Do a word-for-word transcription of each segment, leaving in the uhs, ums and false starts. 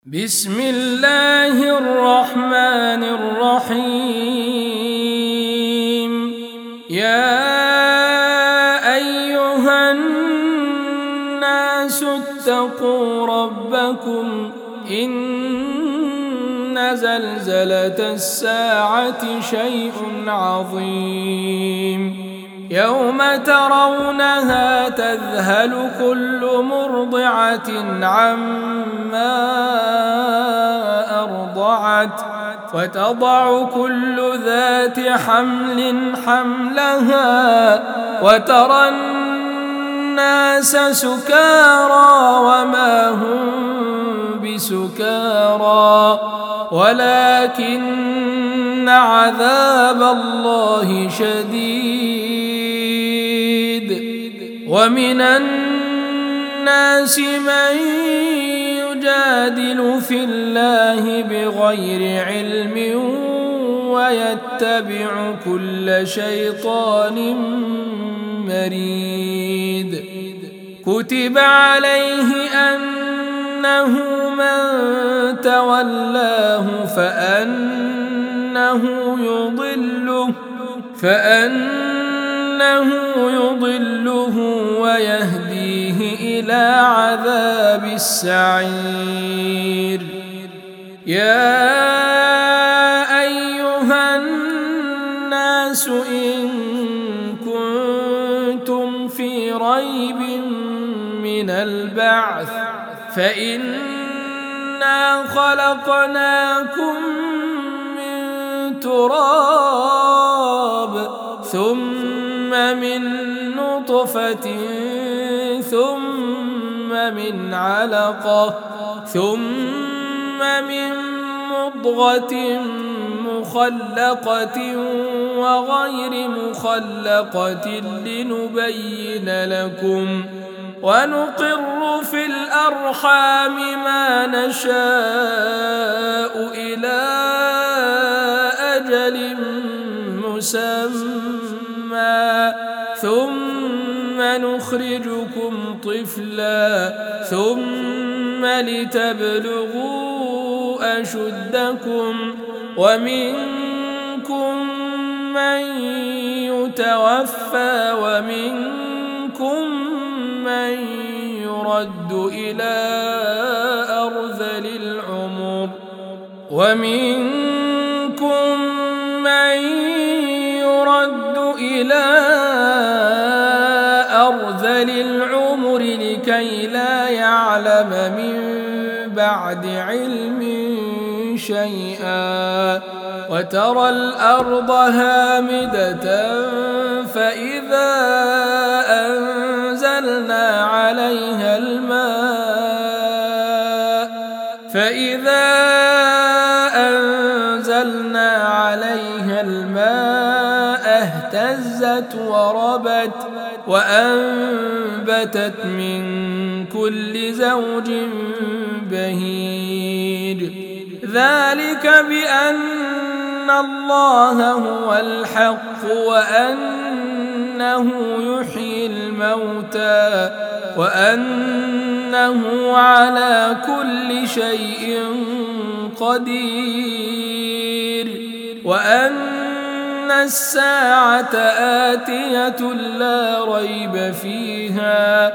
بسم الله الرحمن الرحيم. يا أيها الناس اتقوا ربكم إن زلزلة الساعة شيء عظيم يوم ترونها تذهل كل مرضعة عما أرضعت وتضع كل ذات حمل حملها وترى الناس سكارى وما هم بسكارى ولكن عذاب الله شديد. ومن الناس من يجادل في الله بغير علم ويتبع كل شيطان مريد. كتب عليه أنه من تولاه فأنه يضله فأنه يضله ويهديه إلى عذاب السعير. يا أيها الناس إن كنتم في ريب من البعث فإنا خلقناكم من تراب ثم من نطفة ثم من علقة ثم من مضغة مخلقة وغير مخلقة لنبين لكم ونقر في الأرحام ما نشاء إلى أجل مسمى ثم نخرجكم طفلا ثم لتبلغوا أشدكم ومنكم من يتوفى ومنكم من يرد إلى أرذل العمر ومنكم من يرد إلى أرذل العمر لكي لا يعلم من بعد علم شيئا. وترى الأرض هامدة فإذا أنزلنا عليها الماء فإذا أنزلنا عليها الماء اهتزت وربت وأنبتت من كل زوج بهيج. ذلك بأن الله هو الحق وأنه يحيي الموتى وأنه على كل شيء قدير وأن الساعة آتية لا ريب فيها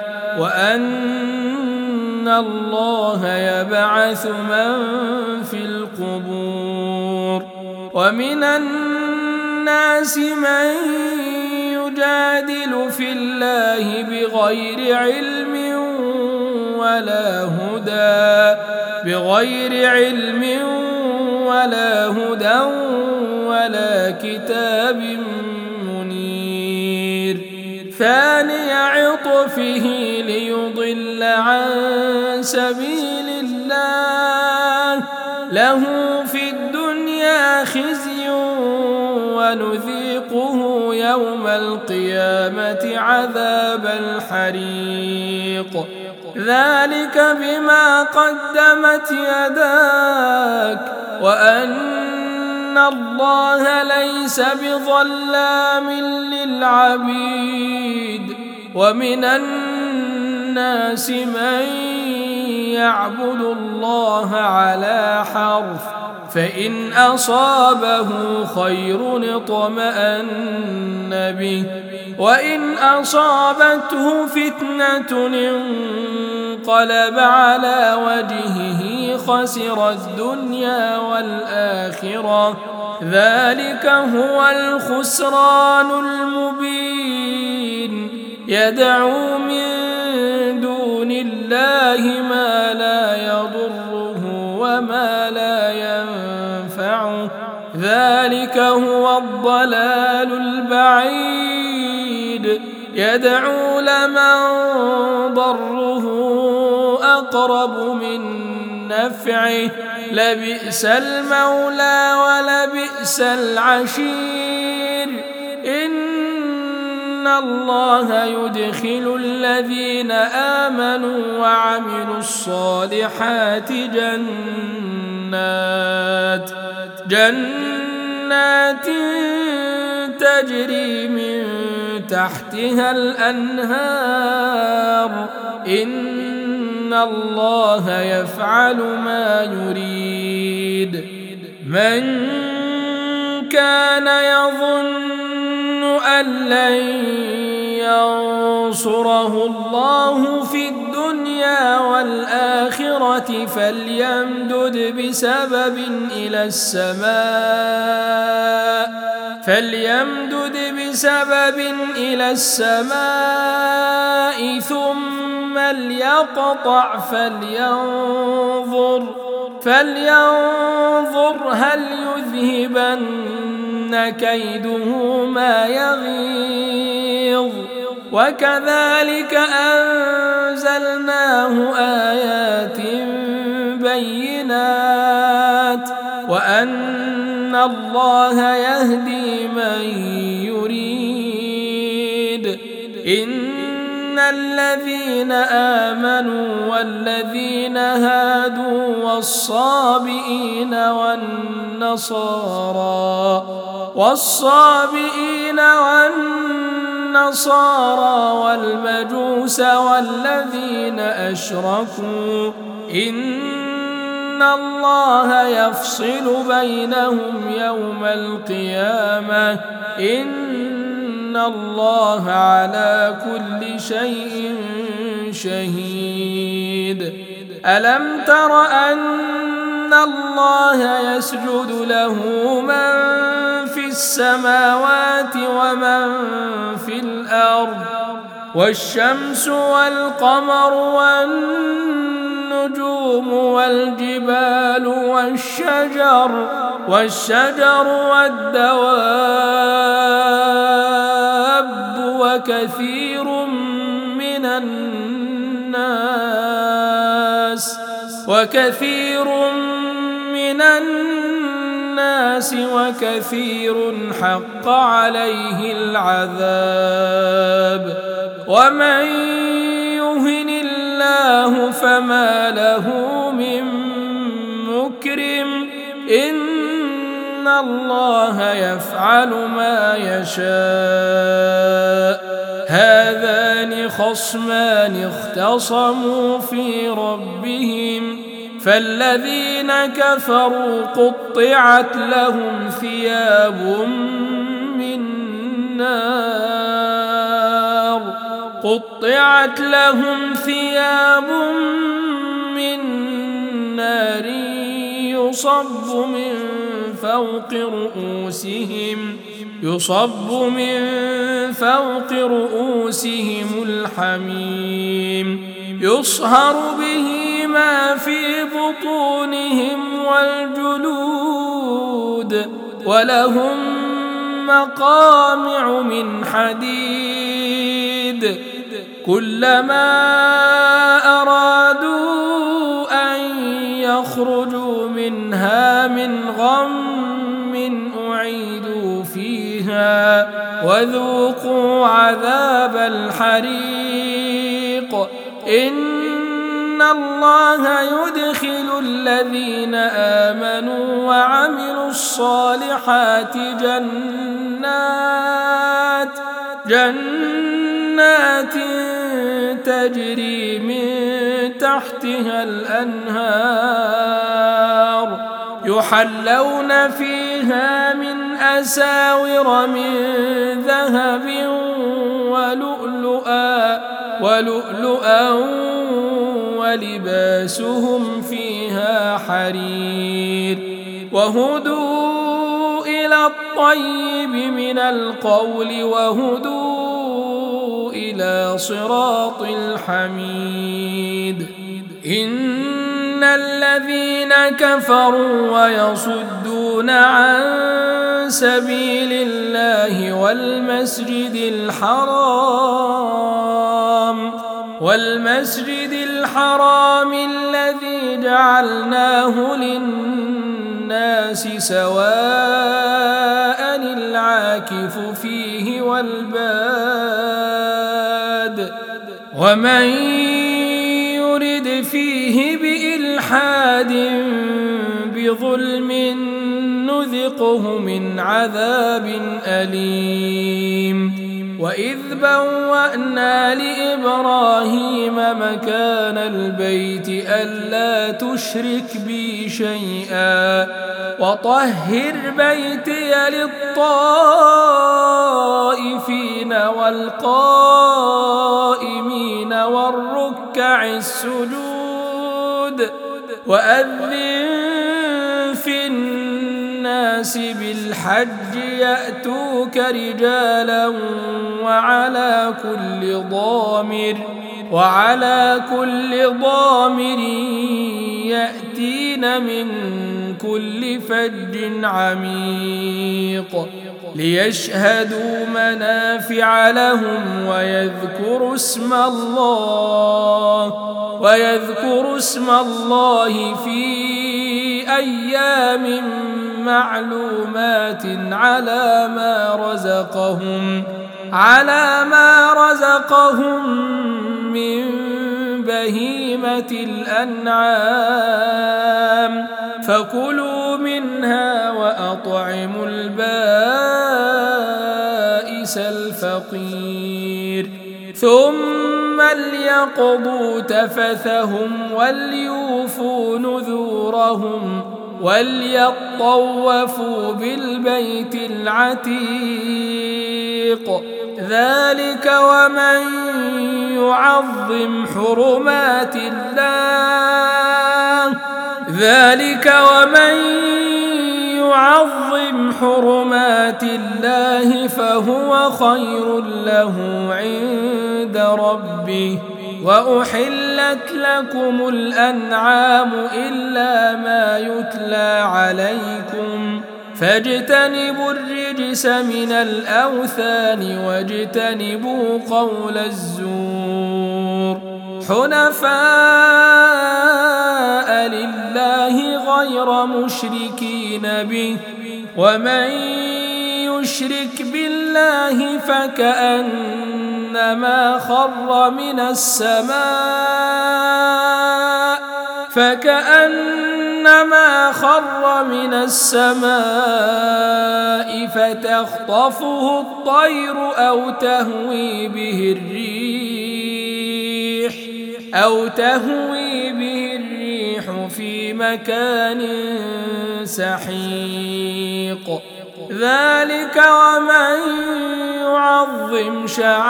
وأن الله يبعث من في القبور. ومن الناس من يجادل في الله بغير علم ولا هدى بغير علم ولا هدى ولا كتاب منير. ثاني عطفه ليضل عن سبيل الله له في الدنيا خزي ونذيقه يوم القيامة عذاب الحريق. ذلك بما قدمت يداك وأن الله ليس بظلام للعبيد. ومن الناس من يعبد الله على حرف، فإن أصابه خير اطمأن به، وإن أصابته فتنة انقلب على وجهه خسر الدنيا والآخرة، ذلك هو الخسران المبين. يدعو من دون الله ما لا يضره وما لا ينفعه، ذلك هو الضلال البعيد. يدعو لمن ضره أقرب من نفعه، لبئس المولى ولبئس العشير. إن الله يدخل الذين آمنوا وعملوا الصالحات جنات جنات تجري من تحتها الأنهار، إن الله يفعل ما يريد. من كان يظن أن لن ينصره الله في الدنيا والآخرة فليمدد بسبب إلى السماء فليمدد بسبب إلى السماء ثم ليقطع فلينظر فلينظر هل يذهبن كيده ما يغيظ. وكذلك أنزلناه آيات بينات وأن الله يهدي من يريد. إن الذين آمنوا والذين هادوا والصابئين والنصارى والصابئين والنصارى والمجوس والذين أشركوا إن الله يفصل بينهم يوم القيامة، إن الله على كل شيء شهيد. ألم تر أن الله يسجد له من في السماوات ومن في الأرض والشمس والقمر والنجوم والجبال والشجر والشجر والدواب وكثير من الناس وكثير من الناس وكثير حق عليه العذاب. ومن يهن الله فما له من مكرم، إن الله يفعل ما يشاء. هذان خصمان اختصموا في ربهم فالذين كفروا قطعت لهم ثياب من نار قطعت لهم ثياب من نار يصب من فوق رؤوسهم يصب من فوق رؤوسهم الحميم يصهر به ما في بطونهم والجلود ولهم مقامع من حديد كلما أرادوا أن يخرجوا منها من غم أعيدوا فيها وذوقوا عذاب الحريق. إن الله يدخل الذين آمنوا وعملوا الصالحات جنات جنات تجري من تحتها الأنهار يحلون فيها من أساور من ذهب ولؤلؤا ولؤلؤا ولباسهم فيها حرير وهدوا إلى الطيب من القول وهدوا إلى صراط الحميد إن الذين كفروا ويصدون عن سبيل الله والمسجد الحرام والمسجد الحرام الذي جعلناه للناس سواء العاكف فيه والباد ومن يرد فيه بإلحاد بظلم نذقه من عذاب أليم وإذ بوأنا لإبراهيم مكان البيت ألا تشرك بي شيئا وطهر بيتي للطائفين والقائمين والركع السجود وأذن في الناس بالحج يأتوك رجالا وعلى كل ضامر وعلى كل ضامر يأتين من كل فج عميق ليشهدوا منافع لهم ويذكروا اسم الله ويذكروا اسم الله في أيام معلومات على ما رزقهم على ما رزقهم من بهيمة الأنعام فكلوا منها وأطعموا البائس الفقير ثم ليقضوا تفثهم وليوفوا نذورهم وليطوفوا بالبيت العتيق ذلك ومن يعظم حرمات الله ذلك ومن يعظم حرمات الله فهو خير له عند ربه وأحلت لكم الأنعام إلا ما يتلى عليكم فاجتنبوا الرجس من الأوثان واجتنبوا قول الزور حنفاء لله غير مشركين به ومن يشرك بالله فكأنما خر من السماء فكأنما خر من السماء فتخطفه الطير أو تهوي به الريح أو تهوي به الريح في مكان سحيق ذلك ومن يعظم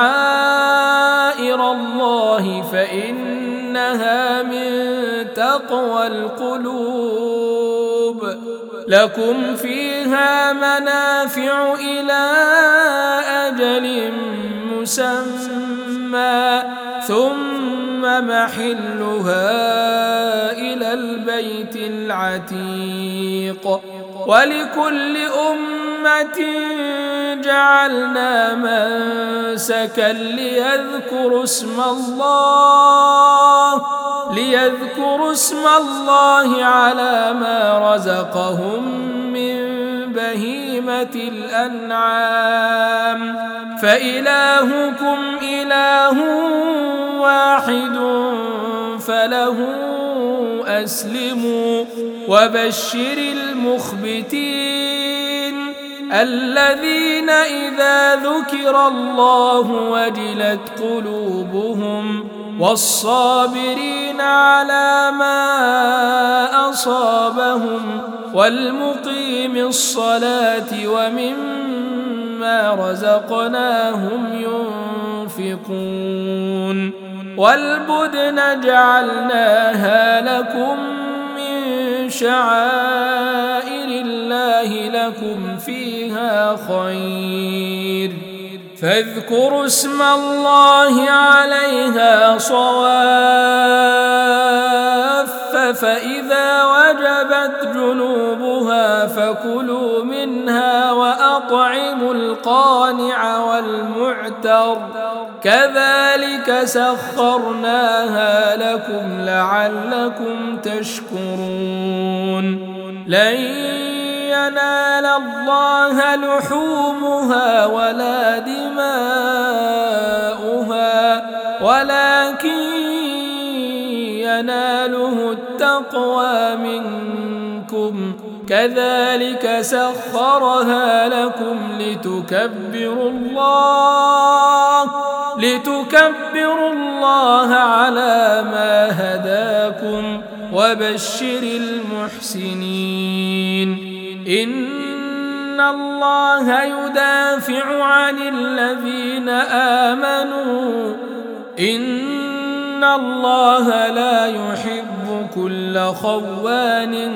شعائر الله فإنها من تقوى القلوب لكم فيها منافع إلى أجل مسمى ثم محلها إلى البيت العتيق ولكل أمة جعلنا منسكا ليذكروا اسم الله ليذكروا اسم الله على ما رزقهم من بهيمة الأنعام فإلهكم إله واحد فله أسلموا وبشر المخبتين الذين إذا ذكر الله وجلت قلوبهم والصابرين على ما أصابهم والمقيم الصلاة ومما رزقناهم ينفقون والبدن جعلناها لكم من شعائر الله لكم فيها خير فاذكروا اسم الله عليها صواف فإذا وجبت جنوبها فكلوا منها وأطعموا القانع والمعتر كذلك سخرناها لكم لعلكم تشكرون لن ينال الله لحومها ولا دماؤها ولكن يناله التقوى منكم كذلك سخرها لكم لتكبروا الله لتكبروا الله على ما هداكم وبشر المحسنين إن الله يدافع عن الذين آمنوا إن الله لا يحب كل خوان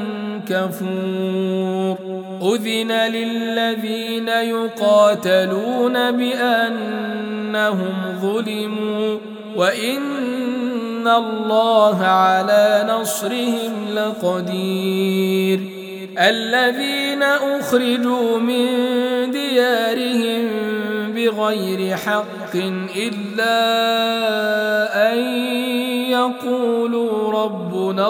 كفور أذن للذين يقاتلون بأنهم ظلموا وإن الله على نصرهم لقدير الذين أخرجوا من ديارهم بغير حق إلا أن يقولوا ربنا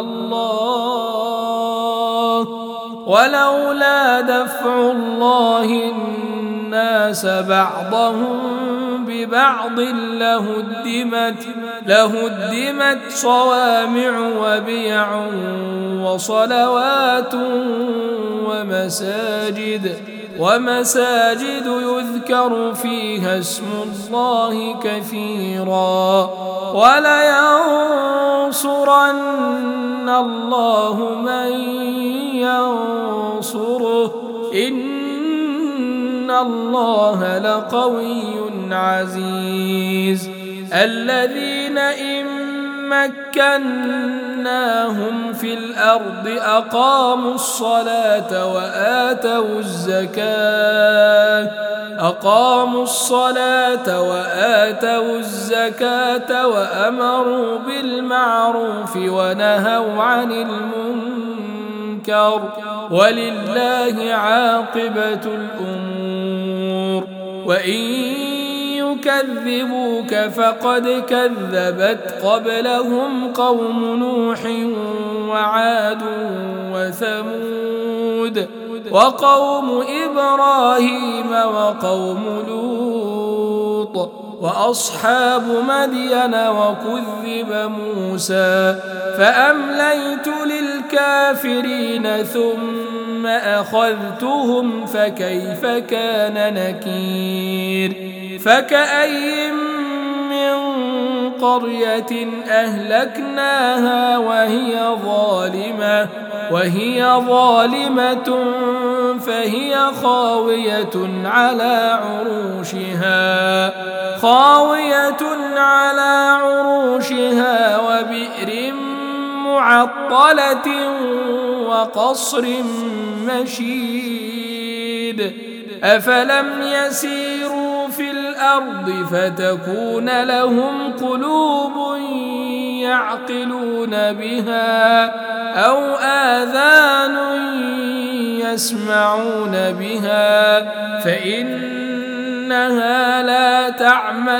الله ولولا دفع الله الناس بعضهم ببعض لهدمت لهدمت صوامع وبيع وصلوات ومساجد ومساجد يذكر فيها اسم الله كثيرا ولينصرن الله من ينصره إن الله لقوي عزيز الذين إن مكناهم في الأرض أقاموا الصلاة وآتوا الزكاة أقاموا الصلاة وآتوا الزكاة وأمروا بالمعروف ونهوا عن المنكر ولله عاقبة الأمور وإن يكذبوك فقد كذبت قبلهم قوم نوح وعاد وثمود وقوم إبراهيم وقوم لوط وأصحاب مدين وكذب موسى فأمليت للكافرين ثم أخذتهم فكيف كان نكير فكأي من قرية أهلكناها وهي ظالمة وهي ظالمة فهي خاوية على عروشها خاوية على عروشها وبئر معطلة وقصر مشيد أفلم يسيروا في الأرض فتكون لهم قلوب يعقلون بها أو آذان يسمعون بها فإنها لا تعمى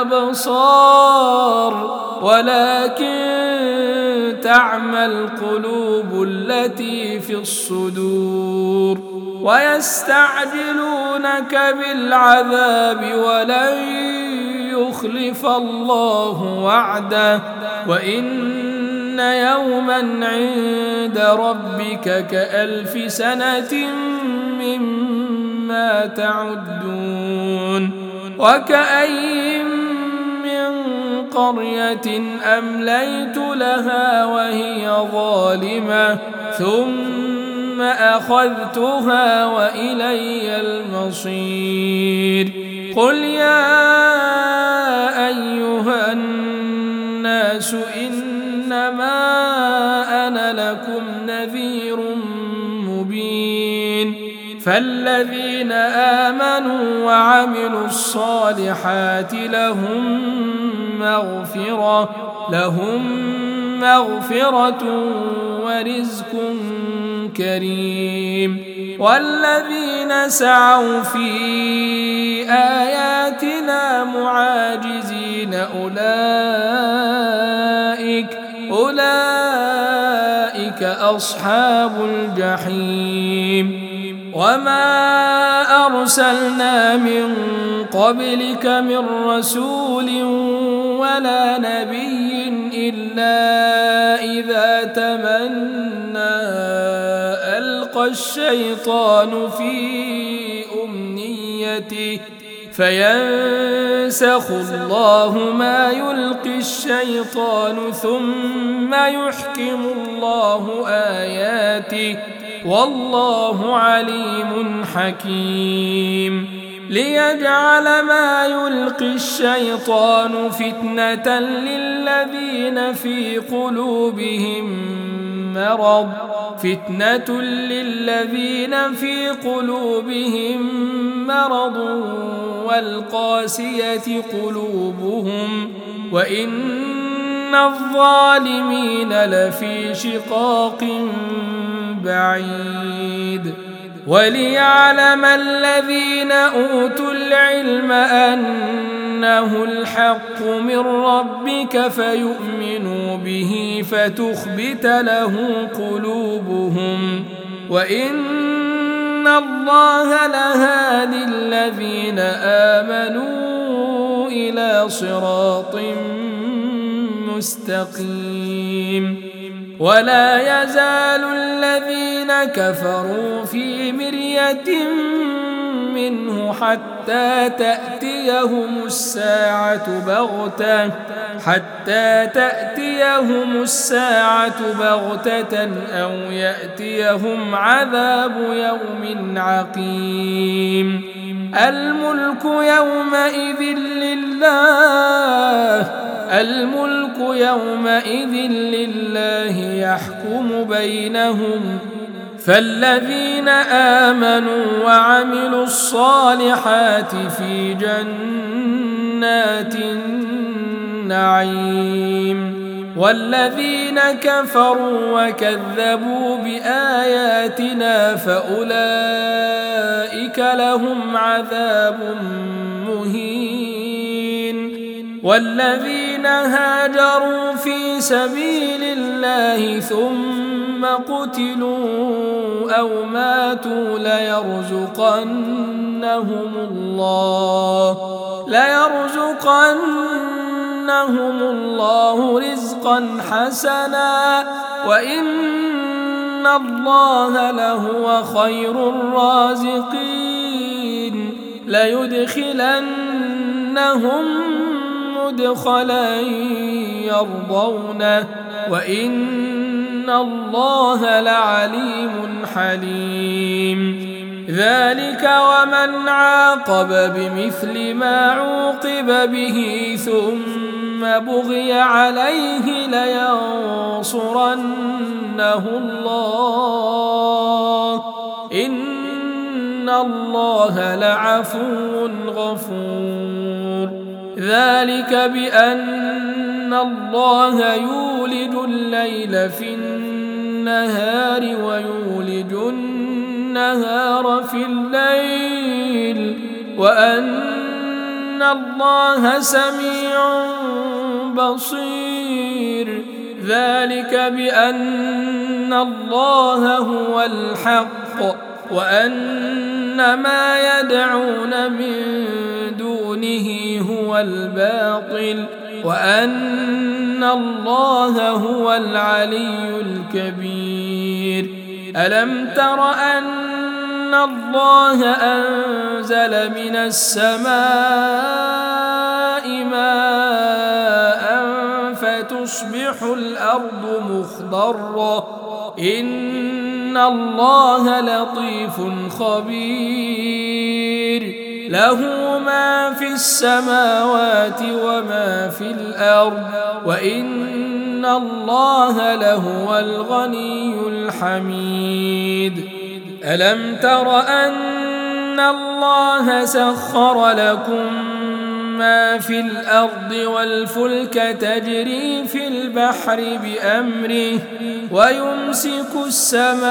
الأبصار ولكن تعمى القلوب التي في الصدور ويستعجلونك بالعذاب ولن يخلف الله وعده وإن يوما عند ربك كألف سنة مما تعدون وكأي من قرية أمليت لها وهي ظالمة ثم أخذتها وإلي المصير. قل يا أيها الناس إنما أنا لكم نذير مبين. فالذين آمنوا وعملوا الصالحات لهم مغفرة لهم مغفرة ورزق كريم. والذين سعوا في آياتنا معاجزين أولئك أولئك أصحاب الجحيم. وما أرسلنا من قبلك من رسول ولا نبي إلا إذا تمنى ألقى الشيطان في أمنيته فينسخ الله ما يلقي الشيطان ثم يحكم الله آياته والله عليم حكيم. ليجعل ما يلقي الشيطان فتنة للذين في قلوبهم مرض فتنة للذين في قلوبهم مرض والقاسية قلوبهم وإن الظالمين لفي شقاق بعيد. وليعلم الذين أوتوا العلم أنه الحق من ربك فيؤمنوا به فتخبت له قلوبهم وإن الله لهادي الذين آمنوا إلى صراط مستقيم. ولا يزال الذين كفروا في مرية منه حتى تأتيهم الساعة بغتة حتى تأتيهم الساعة بغتة أو يأتيهم عذاب يوم عقيم. الملك يومئذ لله الملك يومئذ لله يحكم بينهم. فالذين آمنوا وعملوا الصالحات في جنات النعيم. والذين كفروا وكذبوا بآياتنا فأولئك لهم عذاب مهين. والذين هاجروا في سبيل الله ثم قتلوا أو ماتوا ليرزقنهم الله ليرزقنهم الله رزقا حسنا وإن الله لهو خير الرازقين. ليدخلنهم مدخلا يرضونه وإن الله لعليم حليم. ذلك ومن عاقب بمثل ما عوقب به ثم بغي عليه لينصرنه الله إن الله لعفو غفور. ذلك بأن الله يولج الليل في النهار ويولج النهار في الليل وأن الله سميع بصير. ذلك بأن الله هو الحق وأن ما يدعون من دونه هو الباطل وأن الله هو العلي الكبير. ألم تر أن الله أنزل من السماء ماء فتصبح الأرض مخضرة إن الله لطيف خبير له ما في السماوات وما في الأرض وإن الله لهو الغني الحميد ألم تر أن الله سخر لكم ما في الأرض والفلك تجري في البحر بأمره ويمسك السماء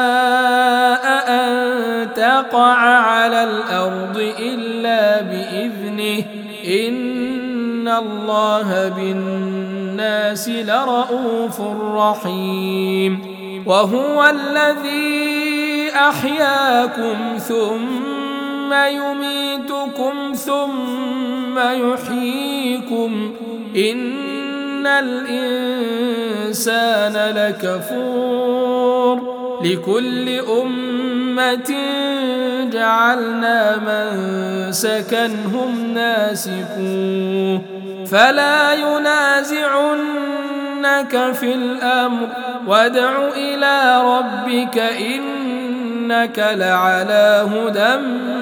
أن تقع على الأرض إلا بإذنه إن الله بالناس لرءوف رحيم وهو الذي أحياكم ثم يميتكم ثم يحييكم إن الإنسان لكفور لكل أمة جعلنا منسكا هم ناسكوه فلا ينازعنك في الأمر وادع إلى ربك إنك لعلى هدى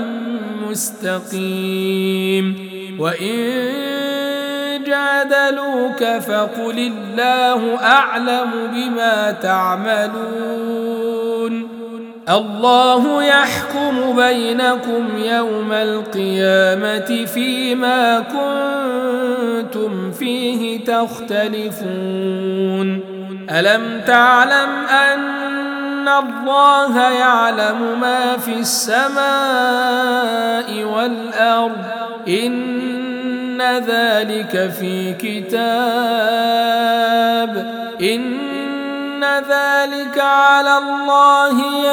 مستقيم وإن جادلوك فقل الله أعلم بما تعملون الله يحكم بينكم يوم القيامة فيما كنتم فيه تختلفون ألم تعلم أن الله يعلم ما في السماء والأرض إن ذلك في كتاب إن ذلك على الله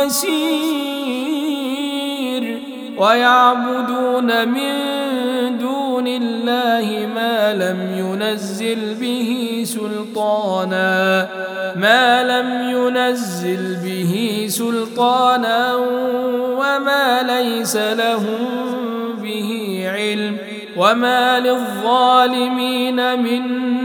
يسير ويعبدون من دون الله ما لم ينزل به سلطانا ما لم ينزل به سلطانا وما ليس لهم به علم وما للظالمين من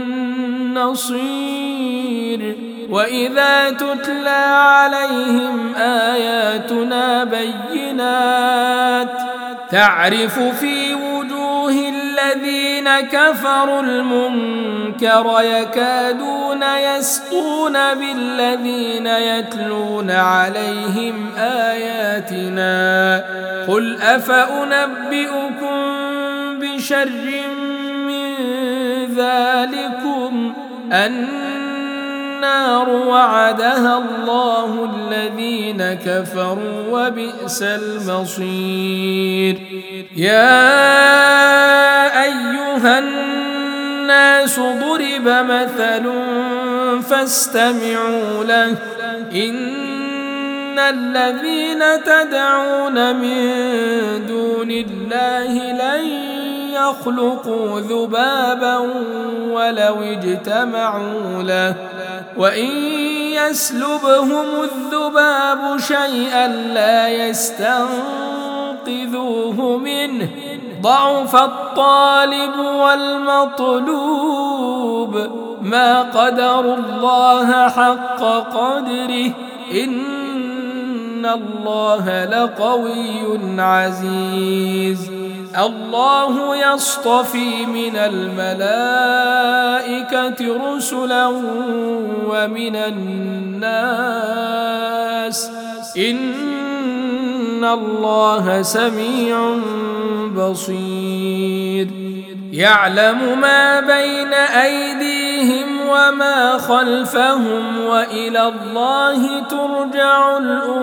نصير وإذا تتلى عليهم آياتنا بينات تعرف في وجوه الذين كفروا المنكر يكادون يسطون بالذين يتلون عليهم آياتنا قل أفأنبئكم بشر من ذلكم النار وعدها الله الذين كفروا وبئس المصير يا أيها الناس ضرب مثل فاستمعوا له إن الذين تدعون من دون الله لن يخلقوا ذبابا ولو اجتمعوا له وإن يسلبهم الذباب شيئا لا يستنقذوه منه ضعف الطالب والمطلوب ما قدروا الله حق قدره إن الله لقوي عزيز الله يصطفي من الملائكة رسلا ومن الناس إن الله سميع بصير يعلم ما بين أيديهم وما خلفهم وإلى الله ترجع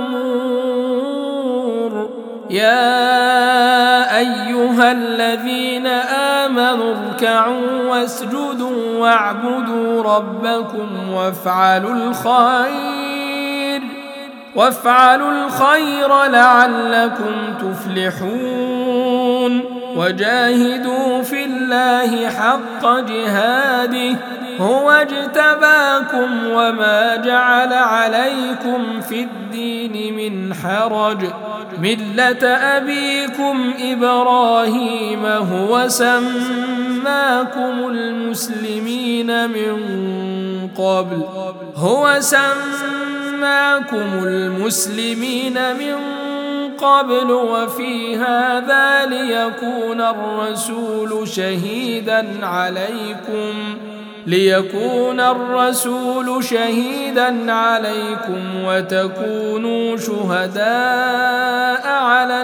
الأمور يا أيها الذين آمنوا اركعوا واسجدوا واعبدوا ربكم وافعلوا الخير وافعلوا الخير لعلكم تفلحون وجاهدوا في الله حق جهاده هو اجتباكم وما جعل عليكم في الدين من حرج ملة أبيكم إبراهيم هو سماكم المسلمين من قبل هو سماكم المسلمين من قبل وفي هذا ليكون الرسول شهيدا عليكم ليكون الرسول شهيدا عليكم وتكونوا شهداء على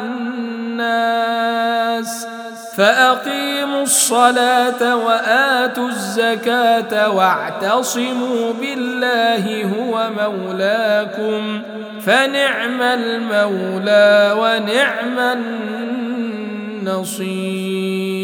الناس فأقيموا الصلاة وآتوا الزكاة واعتصموا بالله هو مولاكم فنعم المولى ونعم النصير.